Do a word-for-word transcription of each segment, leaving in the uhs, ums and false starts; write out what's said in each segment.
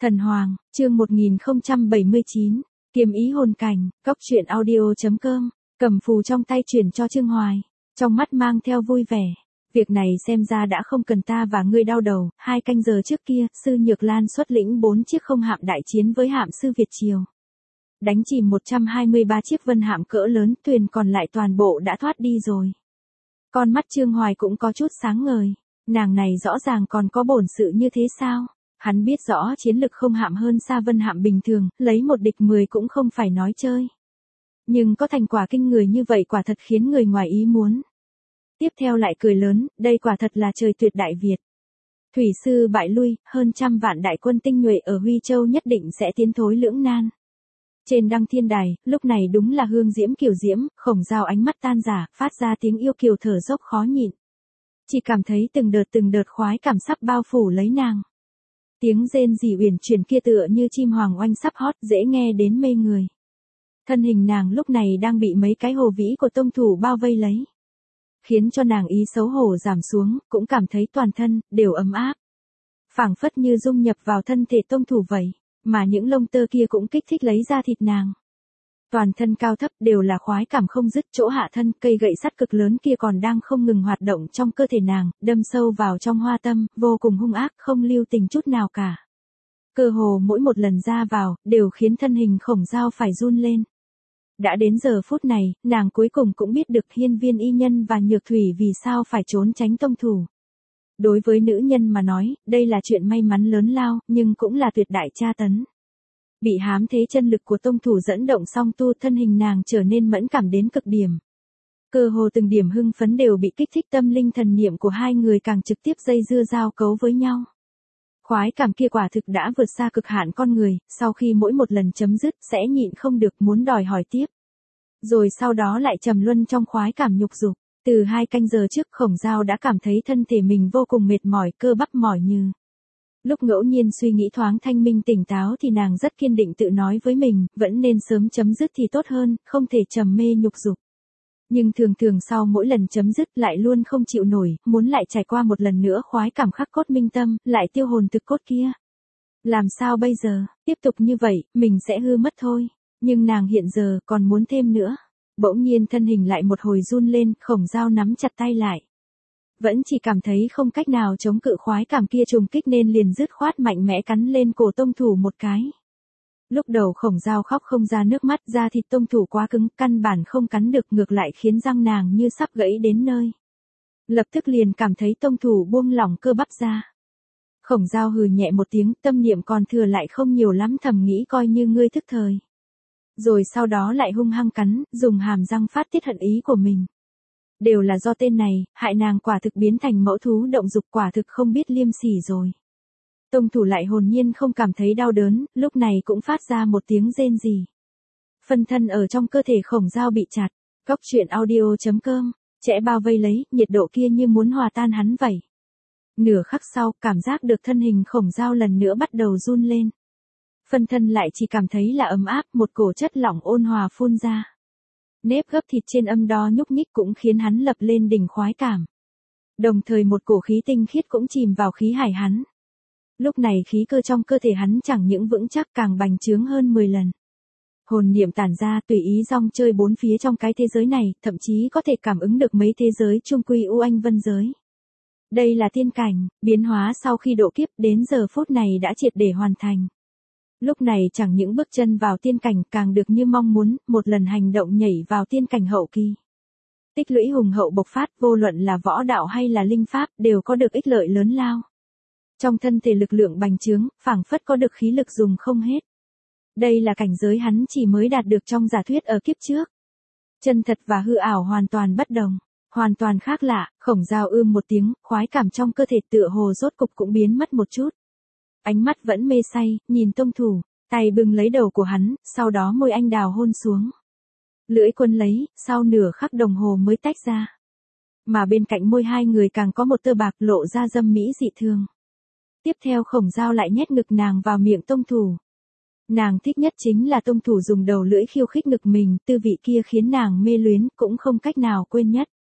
Thần Hoàng, chương một nghìn không trăm bảy mươi chín, Kiếm ý hồn cảnh, cốc truyện audio.com, cầm phù trong tay chuyển cho Trương Hoài, trong mắt mang theo vui vẻ. Việc này xem ra đã không cần ta và ngươi đau đầu, hai canh giờ trước kia, sư Nhược Lan xuất lĩnh bốn chiếc không hạm đại chiến với hạm sư Việt Triều. Đánh chìm một trăm hai mươi ba chiếc vân hạm cỡ lớn, thuyền còn lại toàn bộ đã thoát đi rồi. Con mắt Trương Hoài cũng có chút sáng ngời, nàng này rõ ràng còn có bổn sự như thế sao? Hắn biết rõ chiến lực không hạm hơn xa vân hạm bình thường, lấy một địch mười cũng không phải nói chơi. Nhưng có thành quả kinh người như vậy quả thật khiến người ngoài ý muốn. Tiếp theo lại cười lớn, đây quả thật là trời tuyệt đại Việt. Thủy sư bại lui, hơn trăm vạn đại quân tinh nhuệ ở Huy Châu nhất định sẽ tiến thối lưỡng nan. Trên đăng thiên đài, lúc này đúng là hương diễm kiều diễm, Khổng Dao ánh mắt tan rã, phát ra tiếng yêu kiều thở dốc khó nhịn. Chỉ cảm thấy từng đợt từng đợt khoái cảm sắp bao phủ lấy nàng. Tiếng rên rỉ uyển chuyển kia tựa như chim hoàng oanh sắp hót, dễ nghe đến mê người. Thân hình nàng lúc này đang bị mấy cái hồ vĩ của tông thủ bao vây lấy. Khiến cho nàng ý xấu hổ giảm xuống, cũng cảm thấy toàn thân, đều ấm áp. Phảng phất như dung nhập vào thân thể tông thủ vậy, mà những lông tơ kia cũng kích thích lấy ra thịt nàng. Toàn thân cao thấp đều là khoái cảm không dứt, chỗ hạ thân cây gậy sắt cực lớn kia còn đang không ngừng hoạt động trong cơ thể nàng, đâm sâu vào trong hoa tâm, vô cùng hung ác, không lưu tình chút nào cả. Cơ hồ mỗi một lần ra vào, đều khiến thân hình Khổng Dao phải run lên. Đã đến giờ phút này, nàng cuối cùng cũng biết được Hiên Viên Y Nhân và Nhược Thủy vì sao phải trốn tránh tông thủ. Đối với nữ nhân mà nói, đây là chuyện may mắn lớn lao, nhưng cũng là tuyệt đại tra tấn. Bị hám thế chân lực của tông thủ dẫn động song tu, thân hình nàng trở nên mẫn cảm đến cực điểm. Cơ hồ từng điểm hưng phấn đều bị kích thích, tâm linh thần niệm của hai người càng trực tiếp dây dưa giao cấu với nhau. Khoái cảm kia quả thực đã vượt xa cực hạn con người, sau khi mỗi một lần chấm dứt sẽ nhịn không được muốn đòi hỏi tiếp. Rồi sau đó lại trầm luân trong khoái cảm nhục dục. Từ hai canh giờ trước Khổng Dao đã cảm thấy thân thể mình vô cùng mệt mỏi, cơ bắp mỏi như. Lúc ngẫu nhiên suy nghĩ thoáng thanh minh tỉnh táo thì nàng rất kiên định tự nói với mình, vẫn nên sớm chấm dứt thì tốt hơn, không thể trầm mê nhục dục. Nhưng thường thường sau mỗi lần chấm dứt lại luôn không chịu nổi, muốn lại trải qua một lần nữa khoái cảm khắc cốt minh tâm, lại tiêu hồn thực cốt kia. Làm sao bây giờ, tiếp tục như vậy, mình sẽ hư mất thôi. Nhưng nàng hiện giờ còn muốn thêm nữa. Bỗng nhiên thân hình lại một hồi run lên, Khổng Dao nắm chặt tay lại. Vẫn chỉ cảm thấy không cách nào chống cự khoái cảm kia trùng kích nên liền dứt khoát mạnh mẽ cắn lên cổ tông thủ một cái. Lúc đầu Khổng Dao khóc không ra nước mắt, da thịt tông thủ quá cứng, căn bản không cắn được, ngược lại khiến răng nàng như sắp gãy đến nơi. Lập tức liền cảm thấy tông thủ buông lỏng cơ bắp ra. Khổng Dao hừ nhẹ một tiếng, tâm niệm còn thừa lại không nhiều lắm, thầm nghĩ coi như ngươi thức thời. Rồi sau đó lại hung hăng cắn, dùng hàm răng phát tiết hận ý của mình. Đều là do tên này, hại nàng quả thực biến thành mẫu thú động dục, quả thực không biết liêm sỉ rồi. Tông thủ lại hồn nhiên không cảm thấy đau đớn, lúc này cũng phát ra một tiếng rên rỉ. Phân thân ở trong cơ thể Khổng Dao bị chặt, cốc truyện audio.com, chẽ bao vây lấy, nhiệt độ kia như muốn hòa tan hắn vậy. Nửa khắc sau, cảm giác được thân hình Khổng Dao lần nữa bắt đầu run lên. Phân thân lại chỉ cảm thấy là ấm áp, một cổ chất lỏng ôn hòa phun ra. Nếp gấp thịt trên âm đo nhúc nhích cũng khiến hắn lập lên đỉnh khoái cảm. Đồng thời một cổ khí tinh khiết cũng chìm vào khí hải hắn. Lúc này khí cơ trong cơ thể hắn chẳng những vững chắc càng bành trướng hơn mười lần. Hồn niệm tản ra tùy ý rong chơi bốn phía trong cái thế giới này, thậm chí có thể cảm ứng được mấy thế giới chung quy u anh vân giới. Đây là tiên cảnh, biến hóa sau khi độ kiếp đến giờ phút này đã triệt để hoàn thành. Lúc này chẳng những bước chân vào tiên cảnh càng được như mong muốn, một lần hành động nhảy vào tiên cảnh hậu kỳ. Tích lũy hùng hậu bộc phát, vô luận là võ đạo hay là linh pháp, đều có được ích lợi lớn lao. Trong thân thể lực lượng bành trướng, phảng phất có được khí lực dùng không hết. Đây là cảnh giới hắn chỉ mới đạt được trong giả thuyết ở kiếp trước. Chân thật và hư ảo hoàn toàn bất đồng, hoàn toàn khác lạ. Khổng Dao ưm một tiếng, khoái cảm trong cơ thể tựa hồ rốt cục cũng biến mất một chút. Ánh mắt vẫn mê say, nhìn tông thủ, tay bưng lấy đầu của hắn, sau đó môi anh đào hôn xuống. Lưỡi quân lấy, sau nửa khắc đồng hồ mới tách ra. Mà bên cạnh môi hai người càng có một tơ bạc lộ ra dâm mỹ dị thường. Tiếp theo Khổng Dao lại nhét ngực nàng vào miệng tông thủ. Nàng thích nhất chính là tông thủ dùng đầu lưỡi khiêu khích ngực mình, tư vị kia khiến nàng mê luyến, cũng không cách nào quên nhất.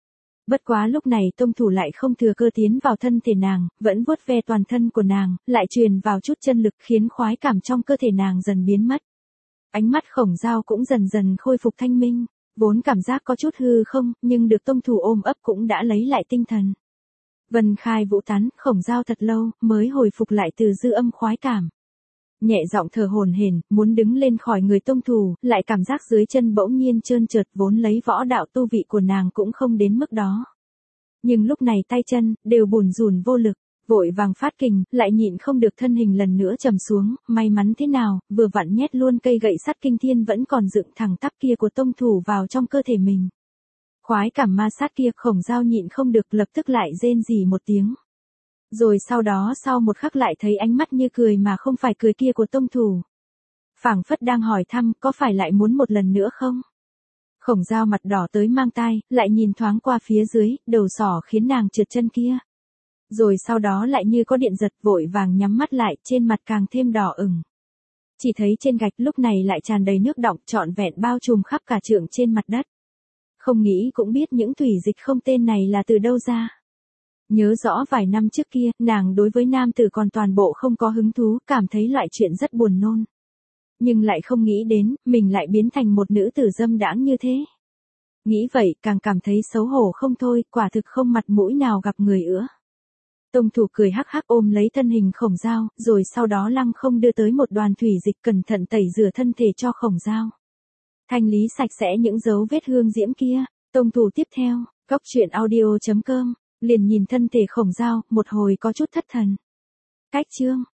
Bất quá lúc này tông thủ lại không thừa cơ tiến vào thân thể nàng, vẫn vuốt ve toàn thân của nàng, lại truyền vào chút chân lực khiến khoái cảm trong cơ thể nàng dần biến mất. Ánh mắt Khổng Dao cũng dần dần khôi phục thanh minh, vốn cảm giác có chút hư không, nhưng được tông thủ ôm ấp cũng đã lấy lại tinh thần. Vân khai vũ tán, Khổng Dao thật lâu, mới hồi phục lại từ dư âm khoái cảm. Nhẹ giọng thở hổn hển, muốn đứng lên khỏi người tông thủ, lại cảm giác dưới chân bỗng nhiên trơn trượt, vốn lấy võ đạo tu vị của nàng cũng không đến mức đó. Nhưng lúc này tay chân, đều bùn rùn vô lực, vội vàng phát kình, lại nhịn không được thân hình lần nữa trầm xuống, may mắn thế nào, vừa vặn nhét luôn cây gậy sắt kinh thiên vẫn còn dựng thẳng tắp kia của tông thủ vào trong cơ thể mình. Khoái cảm ma sát kia Khổng Dao nhịn không được lập tức lại rên rỉ một tiếng. Rồi sau đó sau một khắc lại thấy ánh mắt như cười mà không phải cười kia của tông thủ. Phảng phất đang hỏi thăm có phải lại muốn một lần nữa không? Khổng Dao mặt đỏ tới mang tai, lại nhìn thoáng qua phía dưới, đầu sỏ khiến nàng trượt chân kia. Rồi sau đó lại như có điện giật vội vàng nhắm mắt lại, trên mặt càng thêm đỏ ửng. Chỉ thấy trên gạch lúc này lại tràn đầy nước đọng trọn vẹn bao trùm khắp cả trượng trên mặt đất. Không nghĩ cũng biết những thủy dịch không tên này là từ đâu ra. Nhớ rõ vài năm trước kia, nàng đối với nam tử còn toàn bộ không có hứng thú, cảm thấy loại chuyện rất buồn nôn. Nhưng lại không nghĩ đến, mình lại biến thành một nữ tử dâm đãng như thế. Nghĩ vậy, càng cảm thấy xấu hổ không thôi, quả thực không mặt mũi nào gặp người nữa. Tông thủ cười hắc hắc ôm lấy thân hình Khổng Dao, rồi sau đó lăng không đưa tới một đoàn thủy dịch cẩn thận tẩy rửa thân thể cho Khổng Dao. Thanh lý sạch sẽ những dấu vết hương diễm kia, tông thủ tiếp theo, góc truyện audio chấm com, liền nhìn thân thể Khổng Dao, một hồi có chút thất thần. Cách chương.